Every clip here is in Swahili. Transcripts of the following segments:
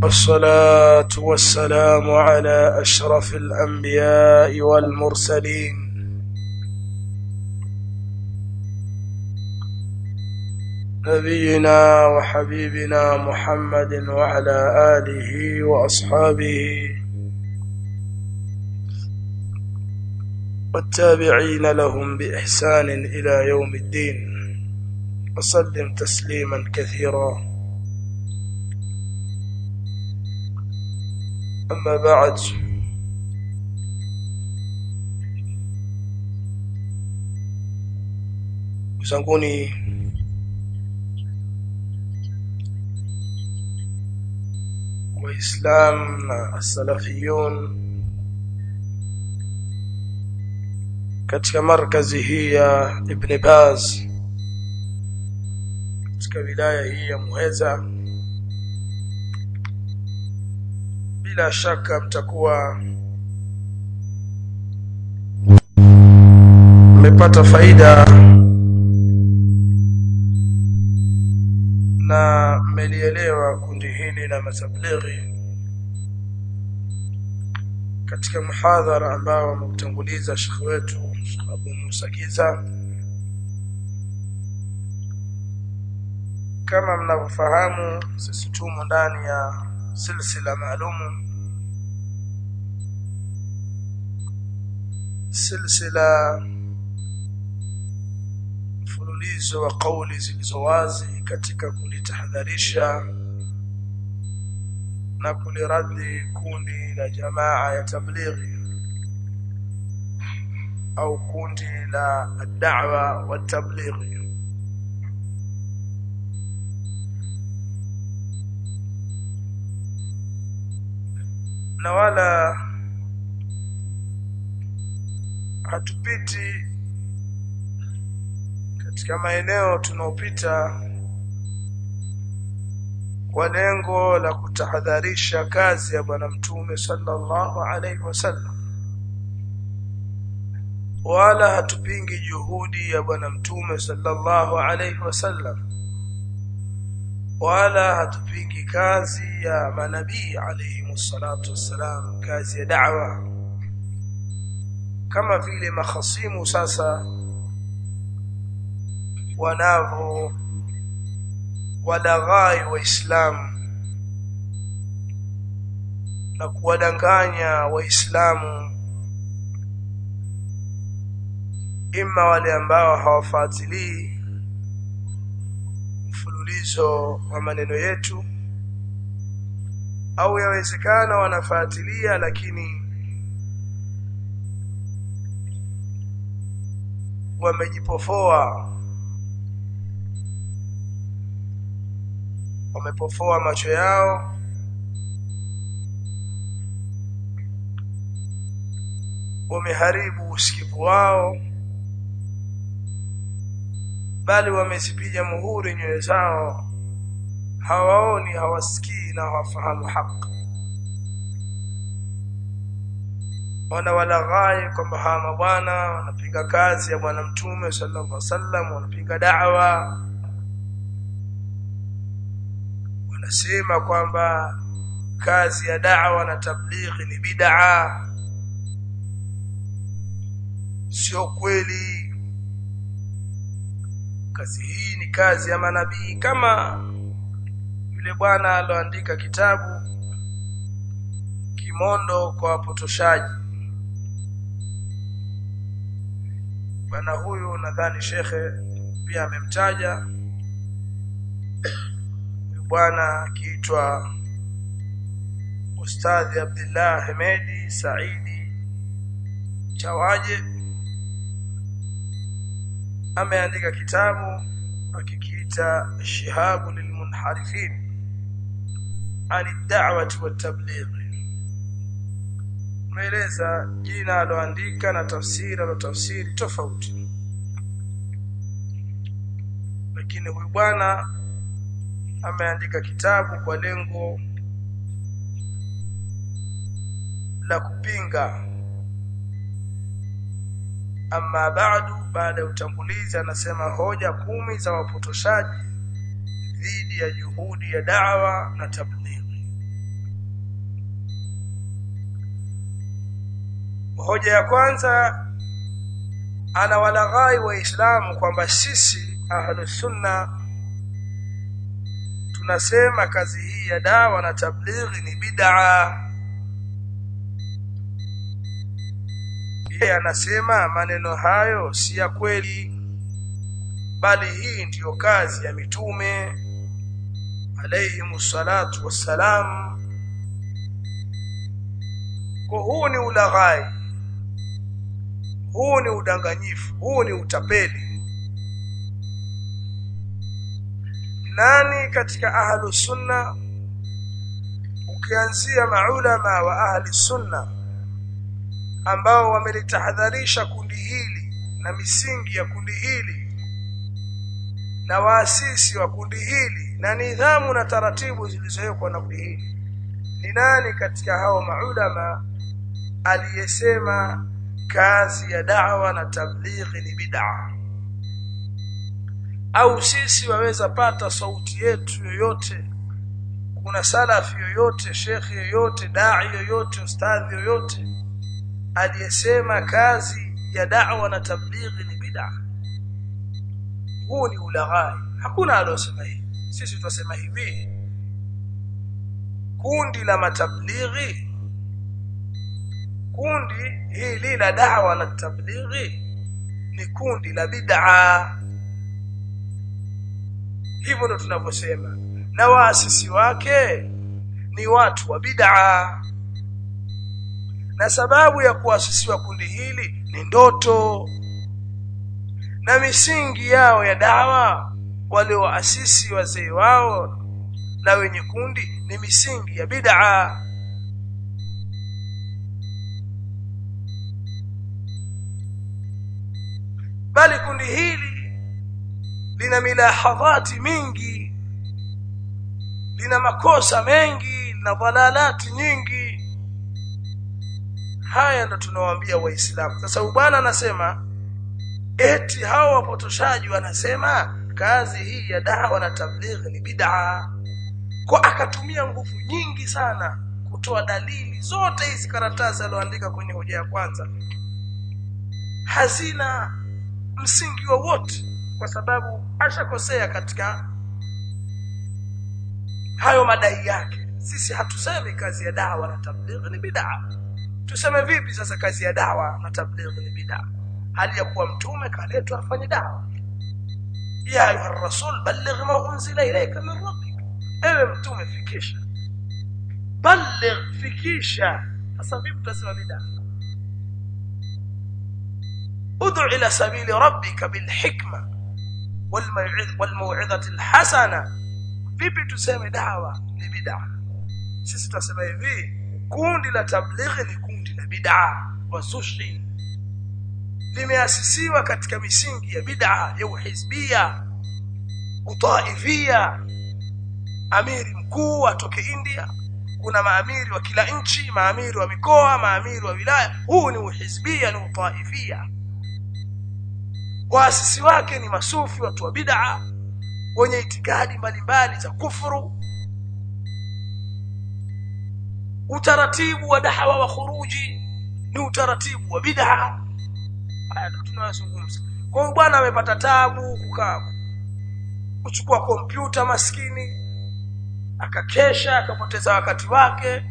والصلاة والسلام على أشرف الأنبياء والمرسلين نبينا وحبيبنا محمد وعلى آله وأصحابه والتابعين لهم بإحسان إلى يوم الدين وسلم تسليما كثيرا. أما بعد، zanguni waislam na as-salafiyun katika markazi hii ya Ibn Baz katika wilaya hii ya Muheza, bila shaka mtakuwa mmepata faida na mmelielewa kundi hili la matablighi katika muhadhara ambao ameutanguliza Sheikh wetu Abu Musa Kiza. Kama mnavyofahamu, sisi tumo ndani ya silsila maalumu, silsila mfululizo wa kauli zilizo wazi katika kulitahadharisha na kuliradhi kundi la jamaa ya tablighi au kundi la ad-da'wa wa tablighi. Na wala hatupiti katika maeneo tunaopita kwa lengo la kutahadharisha kazi ya Bwana Mtume sallallahu alaihi wasallam, wala hatupingi juhudi ya Bwana Mtume sallallahu alaihi wasallam, wala hatupingi kazi ya manabii alayhi salatu wassalam, kazi ya da'wa, kama vile makhasimu sasa wanavyo walaghai waislamu na kuwadanganya waislamu, imma wale ambao hawafuatilii mfululizo wa maneno yetu, au yawezekana wanafuatilia lakini wamepofoa macho yao, wameharibu usikivu wao, bali wamezipiga muhuri nyoyo zao, hawaoni, hawasikii na hawafahamu haki. Wanawalaghai kwamba hawa mabwana wanapinga kazi ya Bwana Mtume sallallahu alaihi wasallam, wanapinga da'wa, wanasema kwamba kazi ya da'wa na tablighi ni bid'a. Sio kweli, kazi hii ni kazi ya manabii, kama yule bwana aloandika kitabu Kimondo kwa wapotoshaji. Bwana huyu nadhani shekhe pia amemtaja, bwana akiitwa Ustadhi Abdullah Hemedi Saidi Chawaje, ameandika kitabu akikiita Shihabu lilmunharifin an ad-da'wati wat-tabligh. Maeleza jina aloandika na tafsiri tofauti, lakini huyu bwana ameandika kitabu kwa lengo la kupinga. Amma baada utangulizi anasema hoja 10 za wapotoshaji dhidi ya juhudi ya da'wa na tablighi. Hoja ya kwanza, anawalaghai waislamu kwamba sisi ahlus sunna tunasema kazi hii ya dawa na tablighi ni bid'a. Yeye anasema maneno hayo si ya kweli, bali hii ndiyo kazi ya mitume alayhimus salatu wassalam. Kwa huu ni ulaghai, huu ni udanganyifu, huu ni utapeli. Nani katika ahlus sunna, ukianzia maulama wa ahli sunna ambao wamelitahadharisha kundi hili na misingi ya kundi hili na waasisi wa kundi hili na nidhamu na taratibu zilizowekwa na kundi hili, ni nani katika hao maulama aliyesema kazi ya da'wa na tablighi ni bid'a? Au sisi waweza pata sauti yetu yoyote, kuna salafi yoyote, shekhi yoyote, dai yoyote, ustadhi yoyote aliyesema kazi ya da'wa na tablighi ni bid'a? Huu ni ulaghai, hakuna aliyosema hivi. Sisi tunasema hivi, kundi la matablighi, kundi hili la da'wa na tablighi ni kundi la bid'a. Hivyo ndo tunavyosema, na waasisi wake ni watu wa bid'a. Na sababu ya kuasisiwa kundi hili ni ndoto, na misingi yao ya dawa wale waasisi wazee wao na wenye kundi ni misingi ya bid'a. Bali kundi hili lina milahadhati mingi, lina makosa mengi na dhalalati nyingi. Haya ndo tunawaambia waislamu. Sasa bwana anasema eti hao wapotoshaji wanasema kazi hii ya dawa na tablighi ni bid'a, kwa akatumia nguvu nyingi sana kutoa dalili. Zote hizi karatasi aloandika kwenye hoja ya kwanza hazina msingi wowote, kwa sababu ashakosea katika hayo madai yake. Sisi hatusemi kazi ya dawa na tablighi ni bid'a. Tuseme vipi sasa kazi ya dawa na tablighi ni bid'a, hali ya kuwa mtume kaletwa afanye dawa? Ya ayuha rasul balligh ma unzila ilayka min rabbik, ewe mtume fikisha, balligh, fikisha. Sasa vipi tutasema bid'a? ud'u ila sabili rabbika bil hikma wal maw'izati al hasana. Vipi tuseme dawa ni bid'a? Sisi tutasema hivi, kundi la tablighi ni kundi la bid'a wa sushi, limeasisiwa katika misingi ya bid'a ya uhizbia, utaifia. Amiri mkuu atoke India, kuna maamiri wa kila nchi, maamiri wa mikoa, maamiri wa wilaya. Huu ni uhizbia na utaifia. Waasisi wake ni masufi, watu wa bid'a wenye itikadi mbalimbali za kufuru. Utaratibu wa da'wa wa khuruji ni utaratibu wa bid'a. Haya ndo tunayozungumza. Kwa hiyo bwana amepata taabu kuchukua kompyuta maskini, akakesha, akapoteza wakati wake.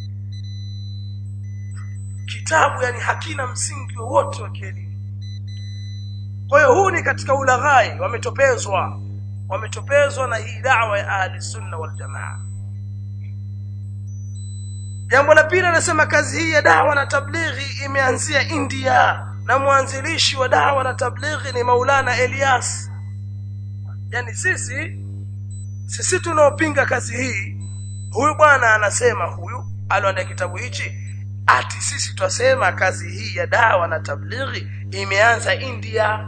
Kitabu yani hakina msingi wowote wa kielimu. Kwa hiyo huu ni katika ulaghai, wametopezwa na hii da'wa ya ahli sunna wal jamaa. Jambo la pili, anasema kazi hii ya da'wa na tablighi imeanzia India, na mwanzilishi wa da'wa na tablighi ni Maulana Elias. Yani sisi tunaopinga kazi hii, huyu bwana anasema, huyu aloandika kitabu hichi, ati sisi twasema kazi hii ya da'wa na tablighi imeanza India,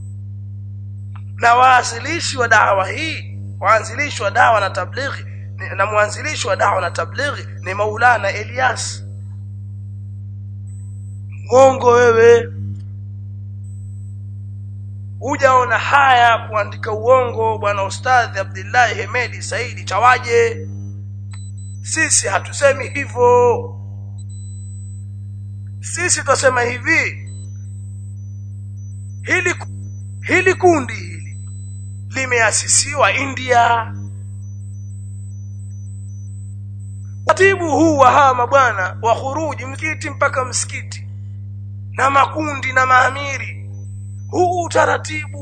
na waanzilishi wa da'wa hii, waanzilishi wa da'wa na tablighi na mwanzilishi wa da'wa na tablighi ni Maulana Elias. Mwongo wewe, hujaona haya kuandika uongo bwana Ustadhi Abdullah Hemedi Saidi Chawaje. Sisi hatusemi hivyo. sisi tutasema hivi, hili kundi hili limeasisiwa India. Taratibu huu wa hawa mabwana wa khuruji msikiti mpaka msikiti na makundi na maamiri, huu utaratibu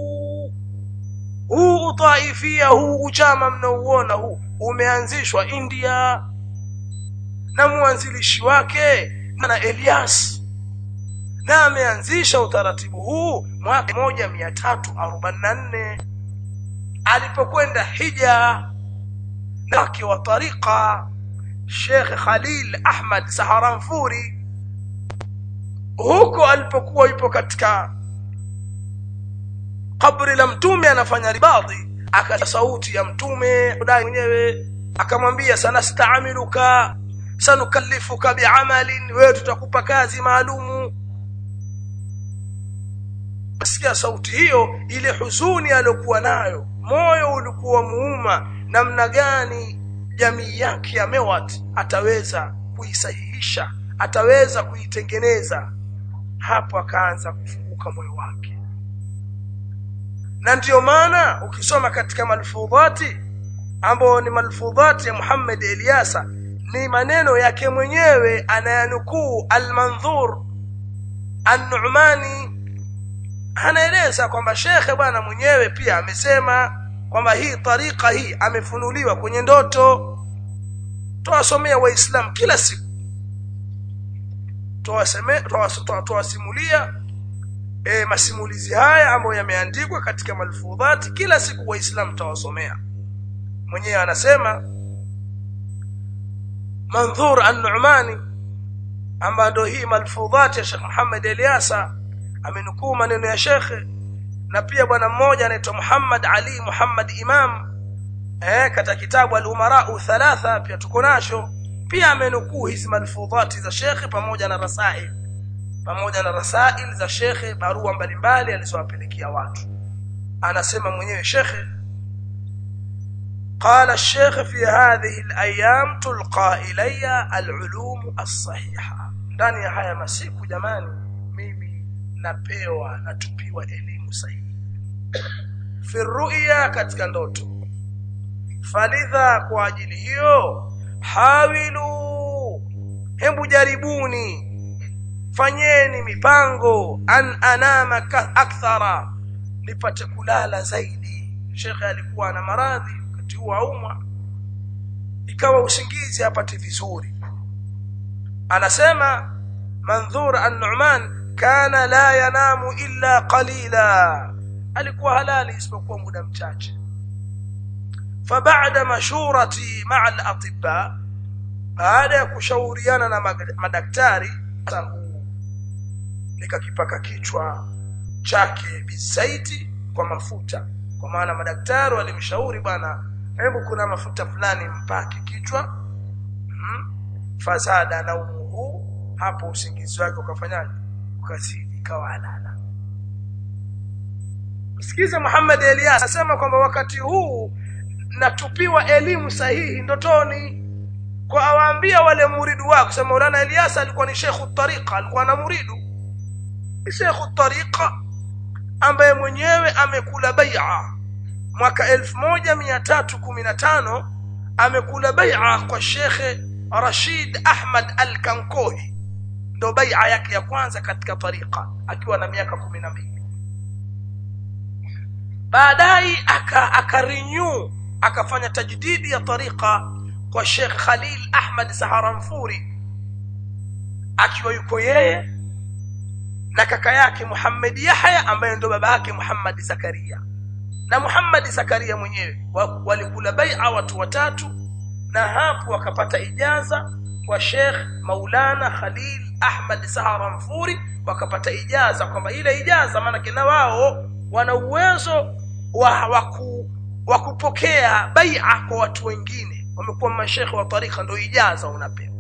huu utaifia huu uchama mnauona huu umeanzishwa India, na mwanzilishi wake na Elias, na ameanzisha utaratibu huu mwaka 1344 alipokwenda hija nake wa tariqa Sheikh Khalil Ahmad Saharanfuri. Huko alipokuwa yupo katika kabri la mtume anafanya ribadhi, akasikia sauti ya mtume mwenyewe akamwambia, sanasta'miluka sanukallifuka bi'amalin, wewe tutakupa kazi maalumu. Asikia sauti hiyo, ile huzuni aliyokuwa nayo, moyo ulikuwa muuma namna gani jamii yake ya Mewat ataweza kuisahihisha, ataweza kuitengeneza. Hapo akaanza kufunguka moyo wake, na ndio maana ukisoma katika malfudhati ambao ni malfudhati ya Muhammad Eliasa, ni maneno yake mwenyewe anayanukuu Al-Manzur An-Nu'mani, anaeleza kwamba shekhe bwana mwenyewe pia amesema kwamba hii tariqa hii amefunuliwa kwenye ndoto. Tuwasomea Waislamu kila siku, tuwasimulia masimulizi haya ambayo yameandikwa katika malfudhati. Kila siku Waislamu tawasomea. Mwenyewe anasema Manzur An-Nu'mani, ambayo ndio hii malfudhati ya Sheikh Muhammad Eliasa, amenukuu maneno ya shekhe. Na pia bwana mmoja anaitwa Muhammad Ali Muhammad Imam, katika kitabu Al-Umara'u Thalatha pia tuko nacho, pia amenukuu hizi malfudhati za shekhe pamoja na rasail za shekhe, barua mbalimbali alizowapelekea watu. Anasema mwenyewe shekhe, قال الشيخ في هذه الأيام تلقى إلي العلوم الصحيحة. ndani ya haya masiku jamani, mimi napewa natupiwa elimu sahihi fi ru'ya, katika ndoto. Falidha, kwa ajili hiyo, hawilu, hebu jaribuni, fanyeni mipango, an anama akthara, nipate kulala zaidi. Sheikh alikuwa na maradhi wakati huo umwa, ikawa usingizi apate vizuri. Anasema Manzur An-Nu'man, kana la yanamu illa qalila, alikuwa halali isipokuwa muda mchache. Fabaada mashurati ma'a al-atibba, baada ya kushauriana na madaktari, nikakipaka kichwa chake bizaiti, kwa mafuta. Kwa maana madaktari walimshauri bwana, hebu kuna mafuta fulani mpake kichwa. Fazada na umuhu, hapo usingizi wake ukafanyaje, ukazidi, kawalala. Msikize Muhammad Elias asema kwamba wakati huu natupiwa elimu sahihi ndotoni. Kwa awaambia wale muridu wake, sema Maulana Elias alikuwa ni Sheikh at-Tariqa, alikuwa na muridu Sheikh at-Tariqa ambaye mwenyewe amekula bai'a mwaka 1315, amekula bai'a kwa Sheikh Rashid Ahmad Al-Kankohi, ndo bai'a yake ya kwanza katika tariqa akiwa na miaka 12. Baadaye akarenew, akafanya tajdidi ya tariqa kwa Sheikh Khalil Ahmad Saharanfuri, akiwa yuko yeye na kaka yake Muhammad Yahya ambaye ndo baba yake Muhammad Zakaria. Na Muhammad Zakaria mwenyewe walikula bai'a watu watatu, na hapo wakapata ijaza kwa Sheikh Maulana Khalil Ahmad Saharanfuri, wakapata ijaza kwamba ile ijaza maana kina wao wana uwezo wa kupokea bai'a kwa watu wengine, wamekuwa mashaikh wa tariqa, ndio ijaza unapewa.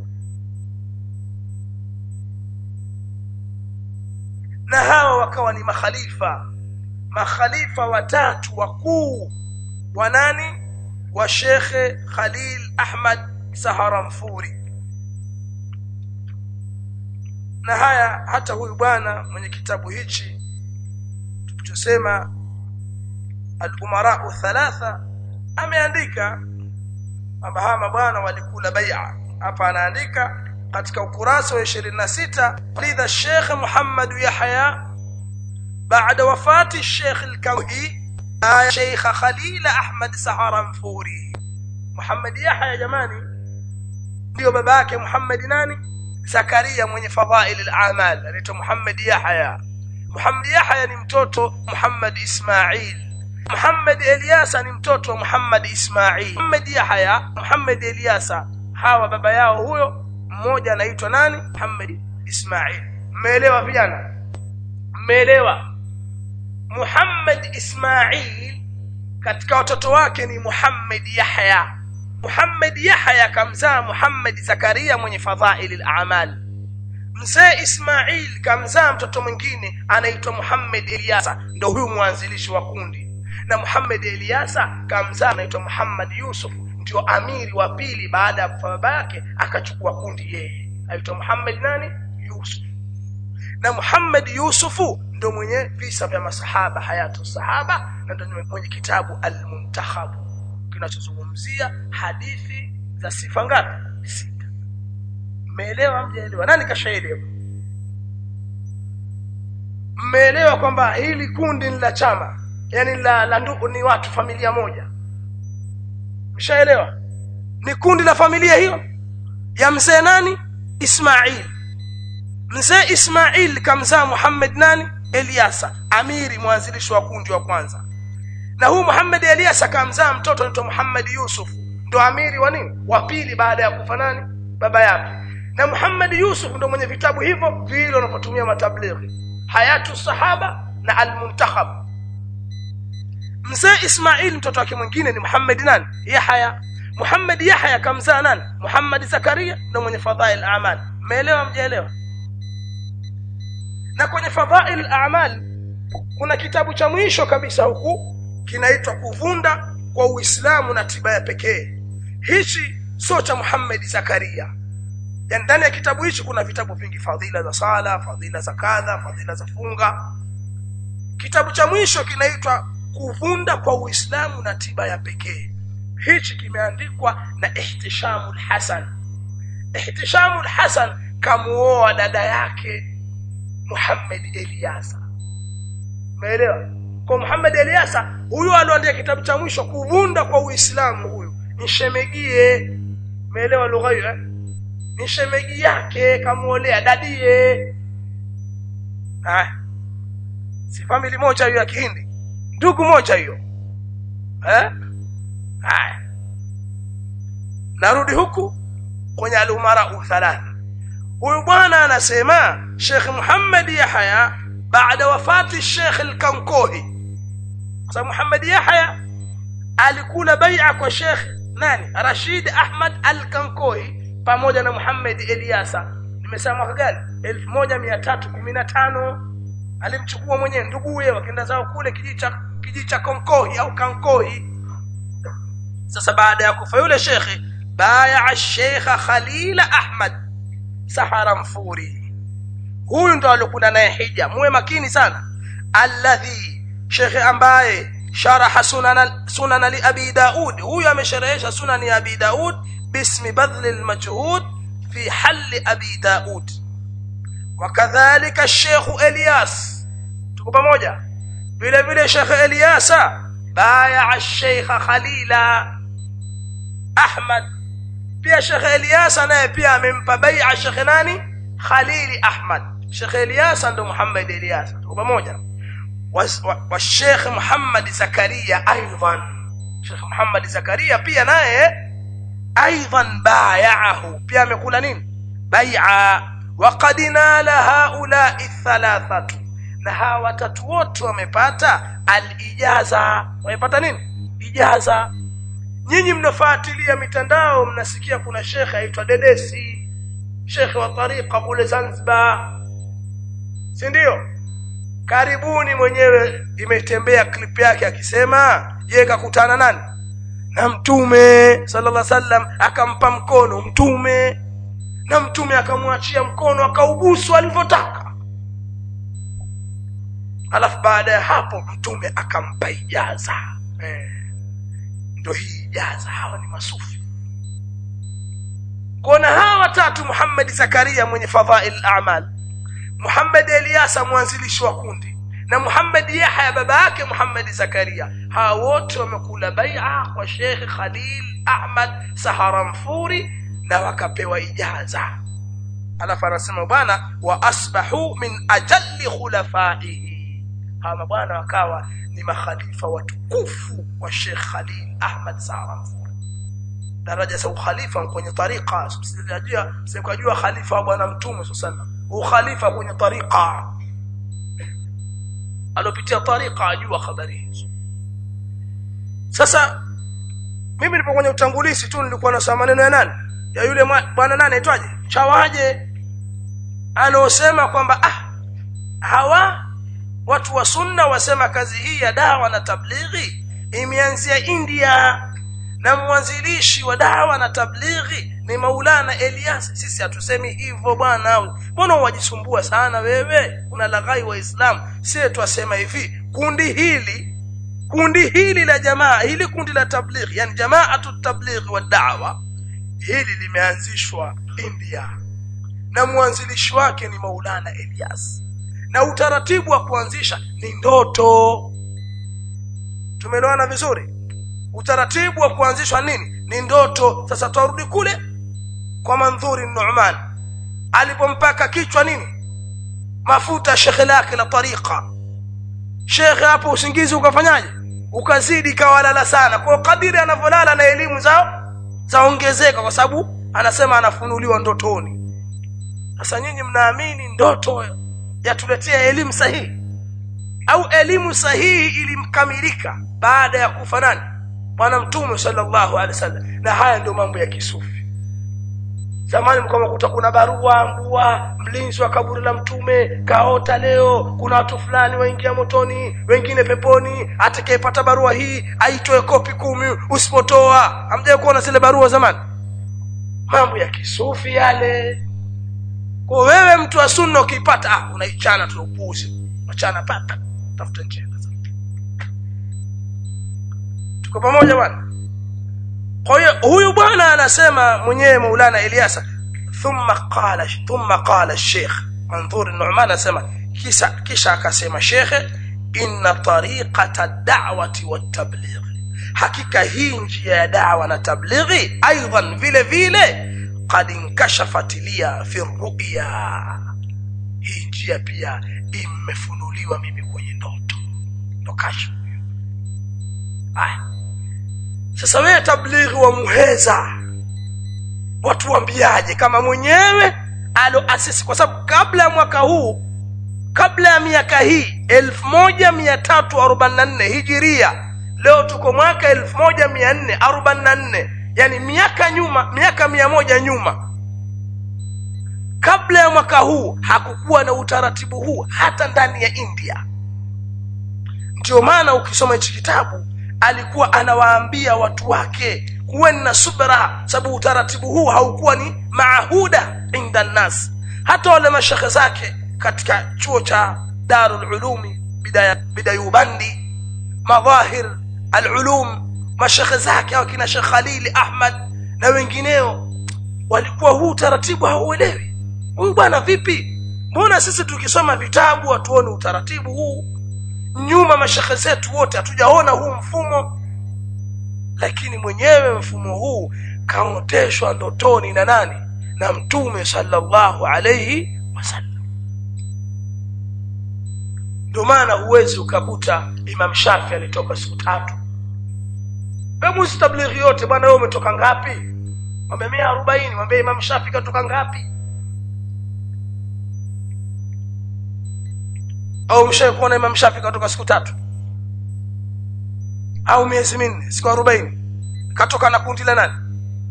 Na hawa wakawa ni makhalifa watatu wakuu wa nani, wa Sheikh Khalil Ahmad Saharanfuri. na haya hata huyu bwana mwenye kitabu hichi tulichosema al-umara thalatha ameandika kwamba hawa mabwana walikula bai'a. Hapa anaandika katika ukurasa wa 26 lidha Sheikh Muhammad Yahya baada wafati Sheikh al-Kawhi Sheikh Khalil Ahmad Saharanfuri. Muhammad Yahya jamani ndio baba yake Muhammad nani? Zakaria mwenye fadhail al-a'mal, anaitwa Muhammad Yahya. Muhammad Yahya ni mtoto Muhammad Ismail. Muhammad Ilyasa ni mtoto wa Muhammad Ismail. Muhammad Yahya, Muhammad Ilyasa, hawa baba yao huyo mmoja anaitwa nani? Muhammad Ismail. Mmeelewa vijana? Mmeelewa? Muhammad Ismail katika watoto wake ni Muhammad Yahya. Muhammad Yahya kamzaa Muhammad Zakaria mwenye fadhail al-a'mal. Mzee Ismail kamzaa mtoto mwingine anaitwa Muhammad Ilyasa, ndio huyu mwanzilishi wa kundi. Na Muhammad Ilyasa kamzaa anaitwa Muhammad Yusuf, ndio amiri wa pili baada ya kufa baba yake akachukua kundi yeye. Aitwa Muhammad nani? Yusuf. Na Muhammad Yusufu ndio mwenye visa vya masahaba, hayatu sahaba, na ndio mwenye kitabu al-Muntakhab kinachozungumzia hadithi za sifa ngapi? 6. Mmeelewa mjaelewa? Nani kashaelewa? Mmeelewa kwamba hili kundi ni la chama, yani la ndugu, ni watu familia moja? Mshaelewa? Ni kundi la familia hiyo ya mzee nani? Ismail. Mzee Ismail kamzaa Muhammad nani? Ilyasa, amiri mwanzilishi wa kundi wa kwanza. Na huyu Muhammad Ilyasa kamzaa mtoto anaitwa Muhammad Yusuf, ndo amiri wa nini? Wa pili baada ya kufa nani? Baba yake. Na Muhammad Yusuf ndo mwenye vitabu hivyo vile wanapotumia matablighi, hayatu sahaba na al-Muntakhab. Mzee Ismail mtoto wake mwingine ni Muhammad nani? Yahya. Muhammad Yahya kamzaa nani? Muhammad Zakaria ndo mwenye fadhail al-a'mal. Mmeelewa mjaelewa? Na kwenye fadhail al-a'mal kuna kitabu cha mwisho kabisa huku kinaitwa Kuvunda kwa Uislamu na Tiba ya Pekee. Hichi sio cha Muhammad Zakaria. Yani ndani ya kitabu hichi kuna vitabu vingi, fadhila za sala, fadhila za kadha, fadhila za funga. Kitabu cha mwisho kinaitwa Kuvunda kwa Uislamu na Tiba ya Pekee. Hichi kimeandikwa na Ihtishamul Hasan. Ihtishamul Hasan kamuoa dada yake Muhammad Ilyasa. Umeelewa? Kwa Muhammad Ilyasa huyo aliandika kitabu cha mwisho Kuvunda kwa Uislamu, huyo ni shemegie. Umeelewa lugha hiyo? Ni shemegi yake, kamuolea dadie. Si family moja hiyo ya Kihindi, ndugu moja hiyo. Narudi huku kwenye al-umara thalatha. Huyu bwana anasema Sheikh Muhammad Yahya baada wafati Sheikh al-Kankohi. Kwa Muhammad Yahya alikula bai'a kwa Sheikh nani? Rashid Ahmad al-Kankohi pamoja na Muhammad Ilyasa. Nimesema mwaka gani? 1315. Alimchukua mwenyewe nduguye wakaenda zao kule kijiji cha Konkohi au Kankohi. Sasa baada ya kufa yule shekhi, baya Sheikh Khalil Ahmad Saharanfuri. Huyu ndo alikuwa naye hija. Muwe makini sana. Alladhi, shekhi ambaye sharaha sunan li Abi Daud. Huyu amesharehesha sunan ya Abi Daud باسم بذل المجهود في حل أبي داود. وكذلك الشيخ إلياس تكو pamoja vile vile Sheikh Ilyasa baya Sheikh Khalil Ahmad. Pia Sheikh Ilyasa naye pia amempa bai'a Sheikh nani? Khalil Ahmad. Sheikh Ilyasa ndo Muhammad Ilyasa, tuko pamoja. Wa Sheikh Muhammad Zakaria aidan, Sheikh Muhammad Zakaria pia naye ايضا بايعه pia amekula nini? Bai'a. Waqad nala haula الثلاثه, na hawa watatu wote wamepata al-ijaza. Wamepata nini? Ijaza. Nyinyi mnafuatilia mitandao mnasikia kuna shekhe aitwa Dedesi, shekhe wa tariqa kule Zanzibar, si ndio? Karibuni mwenyewe imetembea clip yake akisema yeye kakutana nani? Na Mtume sallallahu alaihi wasallam, akampa mkono Mtume. na mtume akamwachia mkono akaubusu alivyotaka. Alafu baada ya hapo mtume akampa ijaza. Ndio hii ijaza. Hawa ni masufi. Kuna hawa watatu: Muhammad Zakaria mwenye fadhail al-a'mal, Muhammad Ilyasa mwanzilishi wa kundi, na Muhammad Yahya baba yake Muhammad Zakaria. Hawa wote wamekula bai'a kwa Sheikh Khalil Ahmad Saharanfuri na wakapewa ijaza. Alafu anasema bwana, wa asbahu min ajalli khulafaihi. Hawa bwana wakawa ni makhalifa watukufu wa Sheikh Khalil Ahmad Saharanfuri. Daraja za ukhalifa kwenye tariqa, sikujua khalifa wa bwana mtume sallallahu alaihi wasallam, ukhalifa kwenye tariqa, alopitia tariqa ajua habari hizo. Sasa mimi nilipo kwenye utangulizi tu nilikuwa nasema maneno ya nani, ya yule bwana nani aitwaje, Chawaje, anaosema kwamba hawa watu wa sunna wasema kazi hii ya dawa na tablighi imeanzia India, na mwanzilishi wa dawa na tablighi ni Maulana Ilyas. Sisi hatusemi hivyo bwana. Mbona wajisumbua sana wewe? Una laghai wa Islam. Sisi twasema hivi, kundi hili la jamaa, hili kundi la tablighi, yani jamaatu tablighi wa da'wa, hili limeanzishwa India na mwanzilishi wake ni Maulana Ilyas, na utaratibu wa kuanzisha ni ndoto. Tumeelewana vizuri? Utaratibu wa kuanzishwa nini? Ni ndoto. Sasa turudi kule kwa Mandhuri Nu'man alipompaka kichwa nini, mafuta Sheikh lake la tariqa. Sheikh hapo usingizi ukafanyaje? Ukazidi, kawalala sana. Kwa kadiri anavolala na elimu zao zaongezeka, kwa sababu anasema anafunuliwa ndotoni. Sasa nyinyi mnaamini ndoto yatuletea elimu sahihi, au elimu sahihi ilimkamilika baada ya kufa nani? Bwana Mtume sallallahu alaihi wasallam. Na haya ndio mambo ya kisufi. Zamani mkakuta kuna barua mbua, mlinzi wa kaburi la Mtume kaota leo kuna watu fulani waingia motoni, wengine peponi, atakayepata barua hii aitoe kopi 10, usipotoa. Hamjaye kuona zile barua zamani? Mambo ya kisufi yale. Kwa wewe mtu wa sunna ukipata unaichana tu, upuuzi, achana pata, tafuta njia. Tuko pamoja bwana? Kwa hiyo huyu bwana anasema mwenyewe Maulana Ilyasa, thumma qala Sheikh Mandhuri Nu'man anasema kisha akasema Sheikh, inna tariqata ad-da'wati wat-tabligh, hakika hii njia ya da'wa na tablighi aidan vile vile qad inkashafat liya fi ru'ya, hii njia pia imefunuliwa mimi kwenye ndoto. Ndo kashfu. Sasa wewe tablighi wa Muheza, watu waambiaje kama mwenyewe aloasisi? Kwa sababu kabla ya mwaka huu, kabla ya miaka hii 1344 hijiria, leo tuko mwaka 1444, yani miaka nyuma, miaka 100 nyuma. Kabla ya mwaka huu hakukuwa na utaratibu huu hata ndani ya India. Ndio maana ukisoma hichi kitabu alikuwa anawaambia watu wake kuweni na subra, sababu utaratibu huu haukuwa ni maahuda inda nas. Hata wale mashekhe zake katika chuo cha Darul Ulumi Bidayubandi, Madhahir al-Ulum, mashekhe zake au kina Sheikh Khalil Ahmad na wengineo, walikuwa huu utaratibu hauelewi. Huyu bwana vipi? Mbona sisi tukisoma vitabu hatuoni utaratibu huu? Nyuma mashekhe zetu wote hatujaona huu mfumo, lakini mwenyewe mfumo huu kaoteshwa ndotoni na nani? Na Mtume sallallahu alayhi wasallam. Ndio maana huwezi ukakuta Imam Shafi alitoka siku 3. Hebu tablighi yote bwana, wewe umetoka ngapi? Mwambie 140, mwambie Imam Shafi katoka ngapi? Au mshaye kuona Imam Shafi katoka siku 3 au miezi 4, siku 40? Katoka na kundi la nani?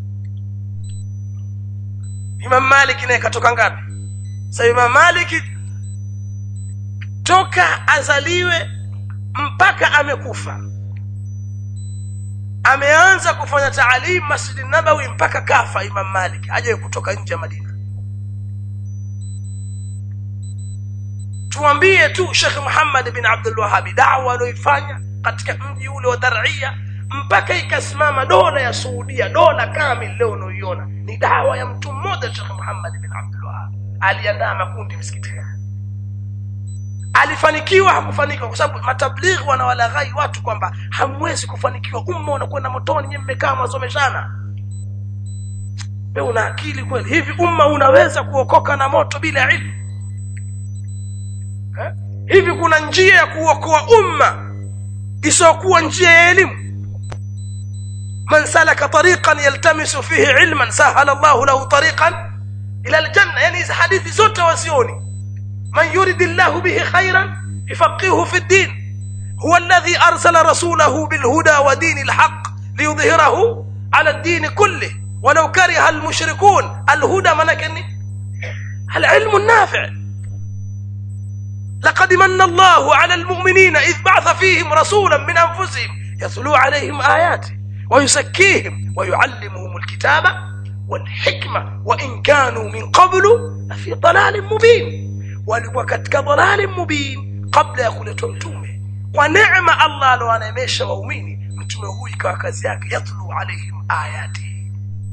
Imam Malik naye katoka ngapi? Sasa Imam Malik toka azaliwe mpaka amekufa, ameanza kufanya taalim Masjid Nabawi mpaka kafa. Imam Malik hajaye kutoka nje ya Madina. tuambie tu Sheikh Muhammad bin Abdul Wahhab da'wa aliyoifanya katika mji ule wa Dar'ia mpaka ikasimama dola ya Saudia, dola kamili leo unaoiona ni da'wa ya mtu mmoja Sheikh Muhammad bin Abdul Wahhab. Aliandaa makundi msikitini. Alifanikiwa hakufanikiwa? Kwa sababu matablighi wanawalaghai watu kwamba hamwezi kufanikiwa, umma unakwenda motoni, nyinyi mmekaa msomeshana. Wewe una akili kweli? Hivi umma unaweza kuokoka na moto bila ilmu? Hivi kuna njia ya kuokoa umma isiyokuwa njia ya elimu? Man salaka tariqan yaltamisu fihi ilman sahala Allahu lahu tariqan ila aljanna. Yani hizi hadithi zote wasioni. Man yuridillahu bihi khairan yufaqihuhu fi ad-din huwa alladhi arsala rasulahu bil huda wa dinil haqq liyudhhirahu ala ad-din kullihi walau kariha al-mushrikun. Al-huda manakani al-ilmu an-nafi'. لقد من الله على المؤمنين إذ بعث فيهم رسولا من أنفسهم يتلو عليهم آياته ويزكيهم ويعلمهم الكتاب والحكمة وإن كانوا من قبل لفي ضلال مبين. وكتك ضلال مبين قبل يقول تمتومه ونعم الله لو أنا ميشا وأميني متمهوي كاكزياك يتلو عليهم آياته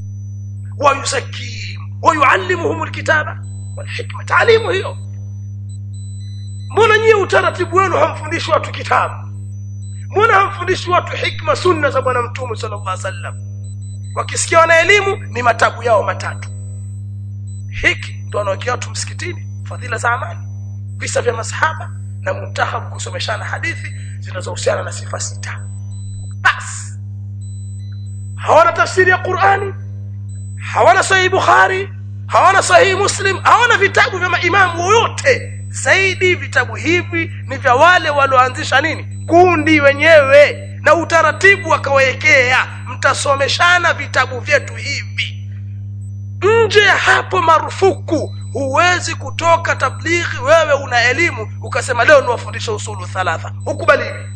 ويزكيهم ويعلمهم الكتاب والحكمة. تعليمه هي. Mbona nyie utaratibu wenu hamfundishi watu kitabu? Mbona hamfundishi watu hikma, sunna za bwana mtume sallallahu alaihi wasallam? Wakisikia wana elimu ni matabu yao matatu. Hiki ndio wanaokia watu msikitini, fadhila za amali, visa vya masahaba na muntahabu kusomeshana hadithi zinazohusiana na sifa sita. Bas. Hawana tafsiri ya Qur'ani, hawana sahih Bukhari, hawana sahih Muslim, hawana vitabu vya maimamu wote. Zaidi vitabu hivi ni vya wale walioanzisha nini? Kundi wenyewe, na utaratibu wakawekea, mtasomeshana vitabu vyetu hivi. Nje hapo marufuku. Huwezi kutoka tablighi wewe una elimu ukasema leo niwafundisha usulu thalatha. Hukubaliwi.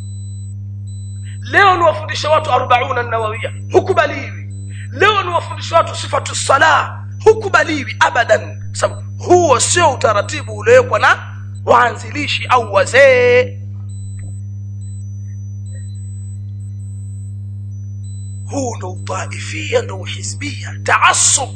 Leo niwafundisha watu 40 an-nawawiyya. Hukubaliwi. Leo niwafundisha watu sifatu salah. Hukubaliwi abadan. Sababu huo sio utaratibu uliowekwa na waanzilishi au wazee. Huu ndo utaifia, ndo hizbia, taassub.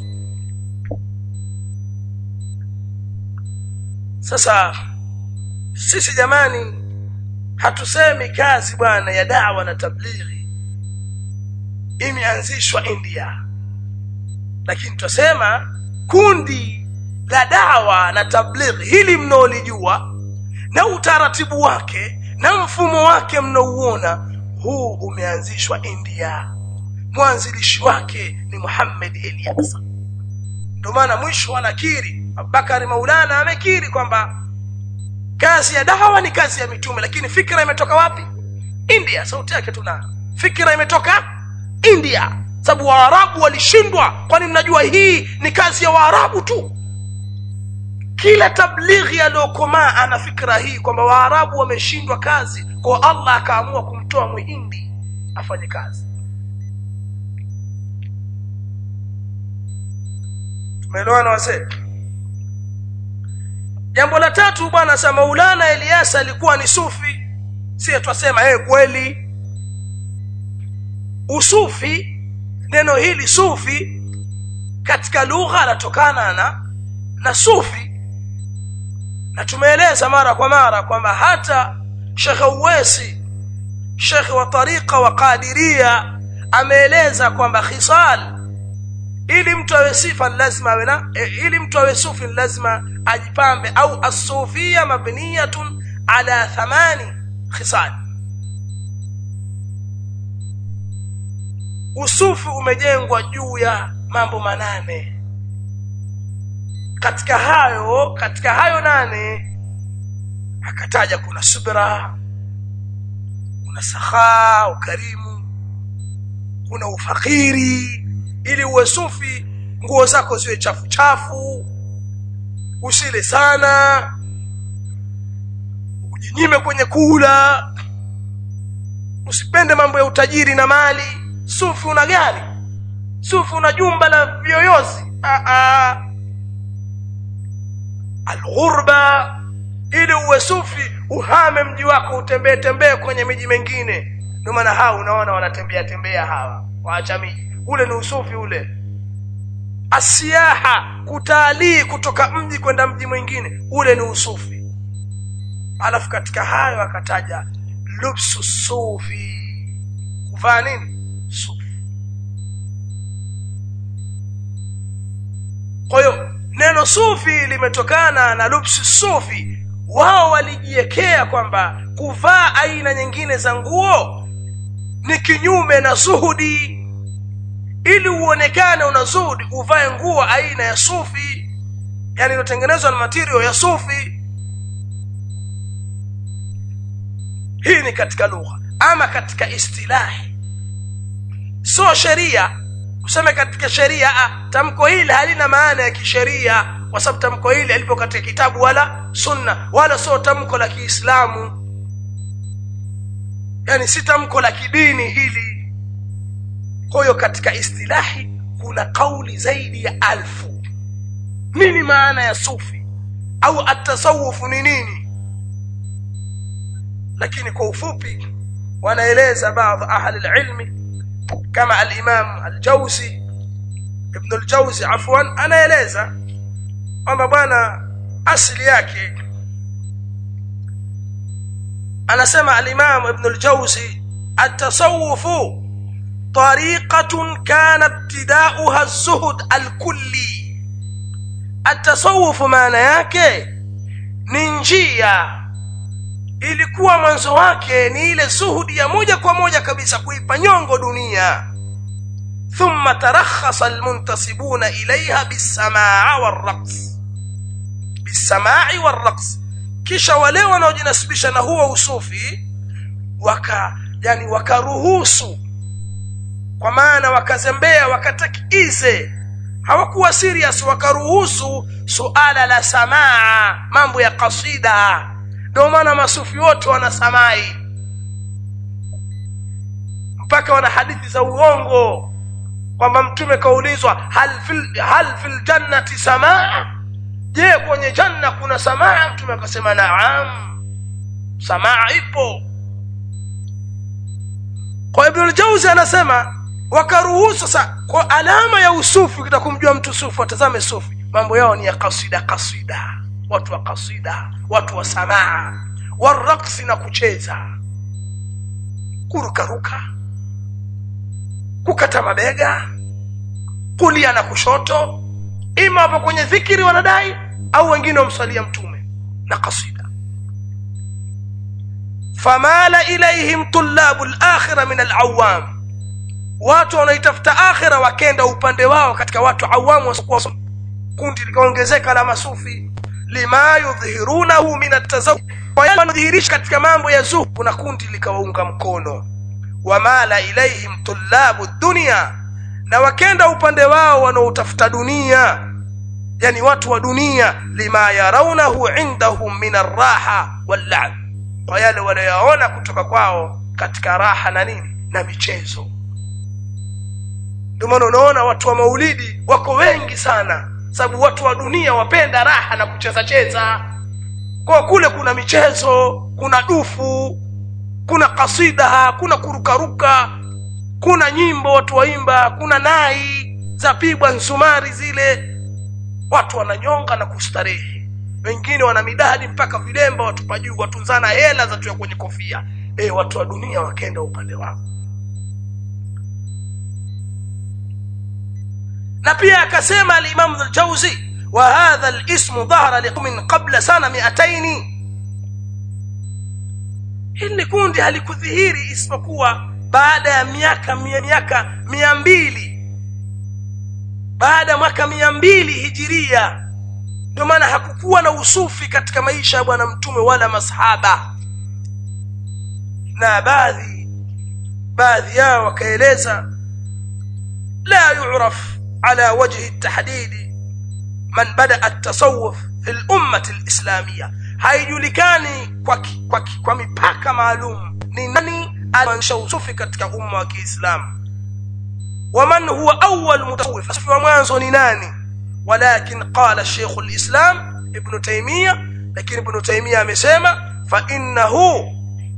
Sasa sisi jamani hatusemi kazi bwana ya da'wa na tablighi imeanzishwa India, lakini tusema kundi la da'wa na tablighi hili mnaolijua na utaratibu wake na mfumo wake mnaouona, huu umeanzishwa India. Mwanzilishi wake ni Muhammad Ilyas. Ndio maana mwisho anakiri, Abubakar Maulana amekiri kwamba kazi ya da'wa ni kazi ya mitume, lakini fikra imetoka wapi? India. Sauti yake tuna fikra imetoka India, sababu Waarabu walishindwa. Kwani mnajua hii ni kazi ya Waarabu tu? Kila tablighi aliyokomaa ana fikra hii kwamba Waarabu wameshindwa kazi, kwa Allah akaamua kumtoa Muhindi afanye kazi. Tumeelewana wazee? Jambo la tatu bwana, sa Maulana Ilyas alikuwa ni sufi. Sisi twasema kweli. Usufi, neno hili sufi katika lugha latokana na sufi, na tumeeleza mara kwa mara kwamba hata Sheikh Uwaisi, Sheikh wa tariqa wa Qadiria, ameeleza kwamba khisal, ili mtu awe sifa lazima awe na, ili mtu awe sufi lazima ajipambe, au as-sufiyya mabniyatun ala 8 khisal. Usufi umejengwa juu ya mambo 8. Katika hayo 8 akataja kuna subra, kuna sakha, ukarimu, kuna ufakiri. Ili uwe sufi nguo zako ziwe chafu chafu, usile sana, ujinyime kwenye kula, usipende mambo ya utajiri na mali. Sufi una gari, sufi una jumba la viyoyozi. Al-ghurba ili uwe sufi uhame mji wako utembee kwenye miji mingine. Ndio maana hao unaona wanatembea hawa waacha miji. Ule ni usufi ule. Asiyaha, kutalii kutoka mji kwenda mji mwingine, ule ni usufi. Alafu katika hayo akataja lubsu sufi, kuvaa nini? Sufi. Kwa hiyo neno sufi limetokana na lubsu sufi. Wao walijiwekea kwamba kuvaa aina nyingine za nguo ni kinyume na zuhudi. Ili uonekane una zuhudi, uvae nguo aina ya sufi, yani iliyotengenezwa na material ya sufi. Hii ni katika lugha. Ama katika istilahi, sio sheria. Useme katika sheria, tamko hili halina maana ya kisheria, kwa sababu tamko hili halipo katika kitabu wala sunna, wala sio tamko la Kiislamu, yani si tamko la kidini hili. Kwa hiyo katika istilahi kuna kauli zaidi ya 1000. Nini maana ya sufi au atasawufu ni nini? Lakini kwa ufupi wanaeleza baadhi ahli ilmi kama al-Imam al-Jawzi, Ibn al-Jawzi afwan, anaeleza kwamba bwana asili yake, anasema al-Imam Ibn al-Jawzi, at-tasawufu طريقة كان ابتداؤها الزهد الكلي. التصوف maana yake ni njia ilikuwa mwanzo wake ni ile zuhudi ya moja kwa moja kabisa, kuipa nyongo dunia. thumma tarakhasa almuntasibuna ilayha bisamaa warraqs, kisha wale wanaojinasibisha na huo usufi wakaruhusu, kwa maana wakazembea, wakatakize, hawakuwa serious, wakaruhusu suala la samaa, mambo ya kasida. Ndio maana masufi wote wana samai, mpaka wana hadithi za uongo kwamba mtume kaulizwa hal fil jannati samaa, je kwenye janna kuna samaa? Mtume akasema naam, samaa ipo. Kwa Ibn al-Jawzi anasema wakaruhusu. Sasa kwa alama ya usufi, ukitaka kumjua mtu sufi, watazame sufi, mambo yao ni ya kasida, watu wa kasida, watu wa samaa, waraqsi, na kucheza, kurukaruka, kukata mabega kulia na kushoto, ima hapo kwenye dhikiri wanadai, au wengine wamsalia mtume na kasida. famala ilayhim tullabul akhirah min al-awwam, watu wanaitafuta akhira wakenda upande wao katika watu awamu wasiokuwa. Kundi likaongezeka la masufi, lima yudhihirunahu min at-tazawwuj, wanadhihirisha katika mambo ya zuhud, kuna kundi likawaunga mkono. wamala ilayhim tullabu dunya, na wakenda upande wao wanaotafuta dunia, yani watu wa dunia, lima yarawnahu indahum min ar-raha wal-la'b, kwa yale wanayoona kutoka kwao katika raha na nini na michezo. Ndio maana unaona watu wa maulidi wako wengi sana, sababu watu wa dunia wapenda raha na kucheza. Kwa kule kuna michezo, kuna dufu, kuna kasida, kuna kurukaruka, kuna nyimbo watu waimba, kuna nai za pigwa nsumari zile, watu wananyonga na kustarehe. Wengine wana midadi mpaka vilemba watu pajuu, watunzana hela za tuya kwenye kofia. Watu wa dunia wakenda upande wao. Na pia akasema al-Imam al-Jawzi, wa hadha al-ismu dhahara liqaumin qabla sana 200. Hili kundi halikudhihiri isipokuwa baada ya miaka 200, baada ya mwaka 200 hijiria. Ndio maana hakukuwa na usufi katika maisha ya bwana mtume wala masahaba. Na baadhi yao wakaeleza, la yu'raf على وجه التحديد من بدأ التصوف في الأمة الإسلامية، haijulikani kwa mipaka maalum ni nani alianzisha usufi katika umma wa Kiislamu, waman huwa awwal mutasawwif, sufi wa mwanzo ni nani. Walakin qala Sheikh al-Islam Ibn Taymiyyah lakini Ibn Taymiyyah amesema fa innahu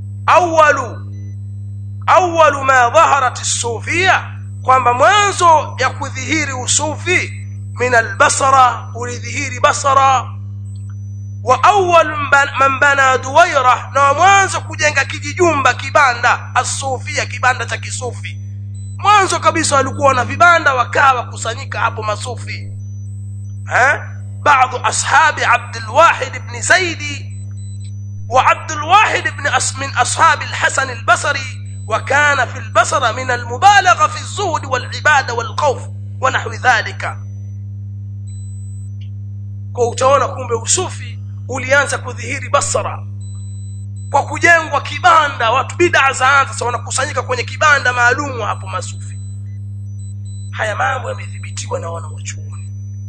awwalu ma dhaharat as-sufiyya, kwamba mwanzo ya kudhihiri usufi min al-Basra, ulidhihiri Basra, wa awwal man bana Duwaira, na mwanzo kujenga kijijumba kibanda as-sufiyya, kibanda cha kisufi. Mwanzo kabisa walikuwa na vibanda wakawa kusanyika hapo masufi. Baadhi ashabi Abdul Wahid ibn Zaidi wa Abdul Wahid ibn min ashab al-Hasan al-Basri, وكان في البصرة من المبالغة في الزهد والعبادة والخوف ونحو ذلك. Kwa utaona kumbe usufi ulianza kudhihiri Basra kwa kujengwa kibanda, watu bid'a zaanza sasa wanakusanyika kwenye kibanda maalum hapo masufi. Haya mambo yamethibitiwa na wanawachuoni,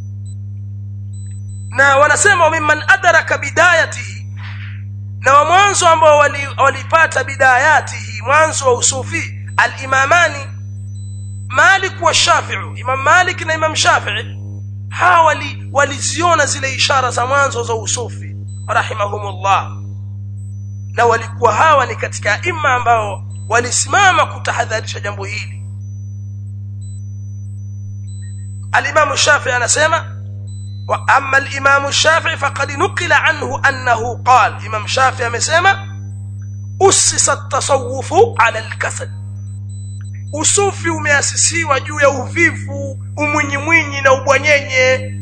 na wanasema mimman adraka bidayatihi, na mwanzo ambao walipata bidayatihi, mwanzo wa usufi, al-imamani Malik wa Shafi'i. Imam Malik na Imam Shafi'i hawa waliziona zile ishara za mwanzo za usufi rahimahumullah, na walikuwa hawa ni katika imma ambao walisimama kutahadharisha jambo hili. Al-Imam Shafi'i anasema wa amma al-Imam Shafi'i faqad nuqila anhu annahu qala, Imam Shafi'i amesema usisa at-tasawwufu ala al-kasal, usufi umeasisiwa juu ya uvivu, umwinyimwinyi na ubwanyenye.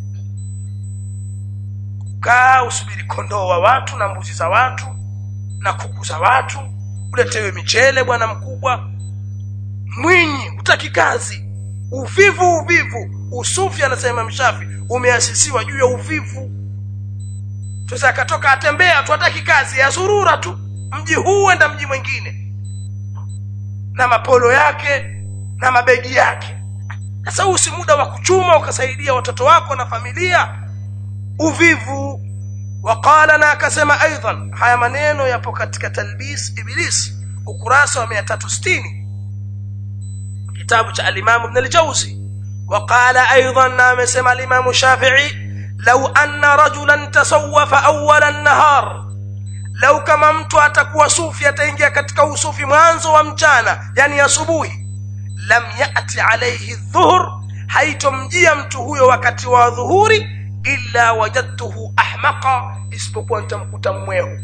Kaa usubiri kondoo wa watu na mbuzi za watu na kuku za watu, uletewe michele bwana mkubwa, mwinyi, utaki kazi, uvivu. Usufi anasema Mshafi umeasisiwa juu ya uvivu. Sasa akatoka atembea tu, hataki kazi, ya zurura tu mji huu enda mji mwingine na mapolo yake na mabegi yake. Sasa usi muda wa kuchuma ukasaidia watoto wako na familia, uvivu. Waqala, na akasema aidan, haya maneno yapo katika Talbis Iblis ukurasa wa 360 kitabu cha al-Imam Ibn al-Jawzi. Waqala aidan, na amesema al-Imam Shafi'i, law anna rajulan tasawwafa awwal an-nahar, lau kama mtu atakuwa sufi, ataingia katika usufi mwanzo wa mchana, yani asubuhi, lam ya'ti alayhi adh-dhuhr, haitomjia mtu huyo wakati wa dhuhuri, illa wajadtuhu ahmaqa, isipokuwa nitamkuta mwehu.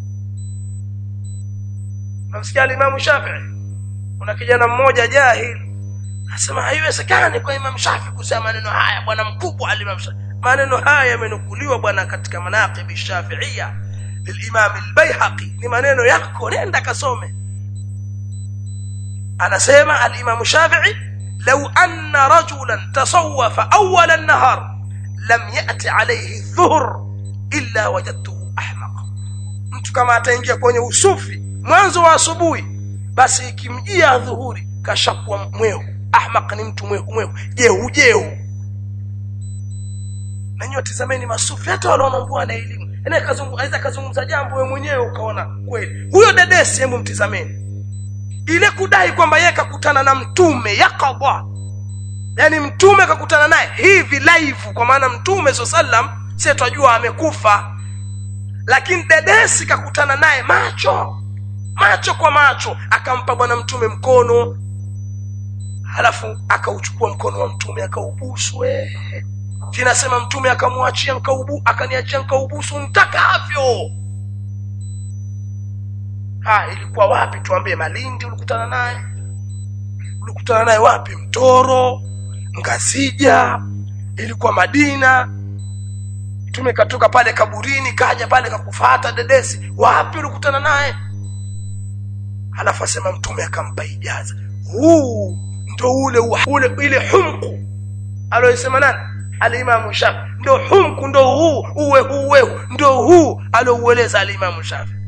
Namsikia Imam Shafi'i, kuna kijana mmoja jahil asema haiwezekani kwa Imam Shafi'i kusema maneno haya bwana mkubwa al-Imam Shafi'i. Maneno haya yamenukuliwa bwana katika manaqib ash-Shafi'iyya للإمام البيهقي, ni maneno yako, nenda kasome. Anasema al-Imam Shafi'i, law anna rajulan tasawwafa awwal an-nahar lam ya'ti alayhi adh-dhuhr illa wajadtuhu ahmaq, mtu kama ataingia kwenye usufi mwanzo wa asubuhi, basi ikimjia dhuhuri kashakuwa mwehu. Ahmaq ni mtu mwehu, jehu. Na nyote tazameni masufi, hata wanaoambua na elimu, anaweza kazungumza jambo wewe mwenyewe ukaona kweli. Huyo dedesi, hebu mtizameni ile kudai kwamba yeye kakutana na mtume yakadha, yani mtume kakutana naye hivi live, kwa maana mtume sallam sisi tunajua amekufa, lakini dedesi kakutana naye macho kwa macho, akampa bwana mtume mkono, halafu akauchukua mkono wa mtume akaubusu. Kinasema mtume akamwachia akaniachia nkaubusu mtakavyo. Ilikuwa wapi? Tuambie. Malindi ulikutana naye wapi? Mtoro, Ngazija, ilikuwa Madina. Mtume katoka pale kaburini kaja pale kakufuata dedesi, wapi ulikutana naye? Halafu asema mtume akampa ijaza. Huu ndio ile humku aliyosema nani? Al-Imam Shafi'i. Ndio humku, ndio huu uwe ndio huu alioueleza al-Imam Shafi'i.